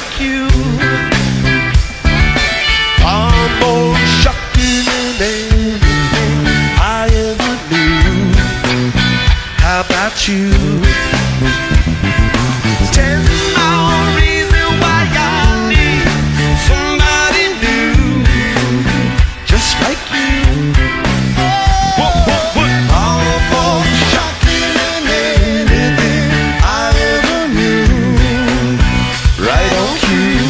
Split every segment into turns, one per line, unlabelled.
like you. Far more shocking than anything I ever knew. How about you? 10 more reasons why I need somebody new, just like you. What? Far more shocking than anything I ever knew. Right on cue.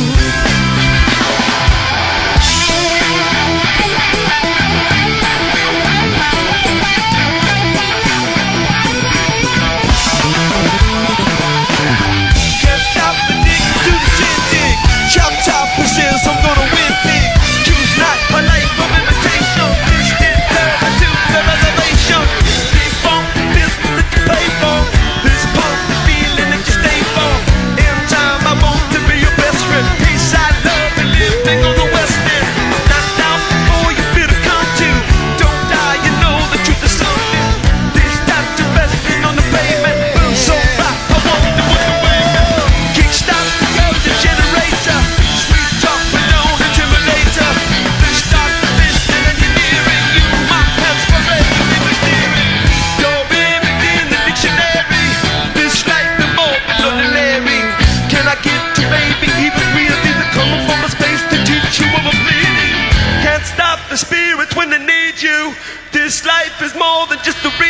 Can't stop the dig to the shindig. Chop chop persists, I'm gonna win big. Choose not my life of imitation. Instant turn to the reservation. Big funk, this that you pay for. This punk, the feeling that you stay for. In time I want to be your best friend. Peace, I love and living on the west end. Knocked out before you feel to come to. Don't die, you know the truth is something. This time to resting on the pavement. Boom, so rock, I want to win away. Kickstart the generator. Sweet talk, but don't intimidate her. This start the piston and you're nearing you. My hands forever in the steering. Your baby in the dictionary. This life is more than ordinary. Can I get to baby even real? These are coming from a space to teach you of a bleeding. Can't stop the spirits when they need you. This life is more than just a real.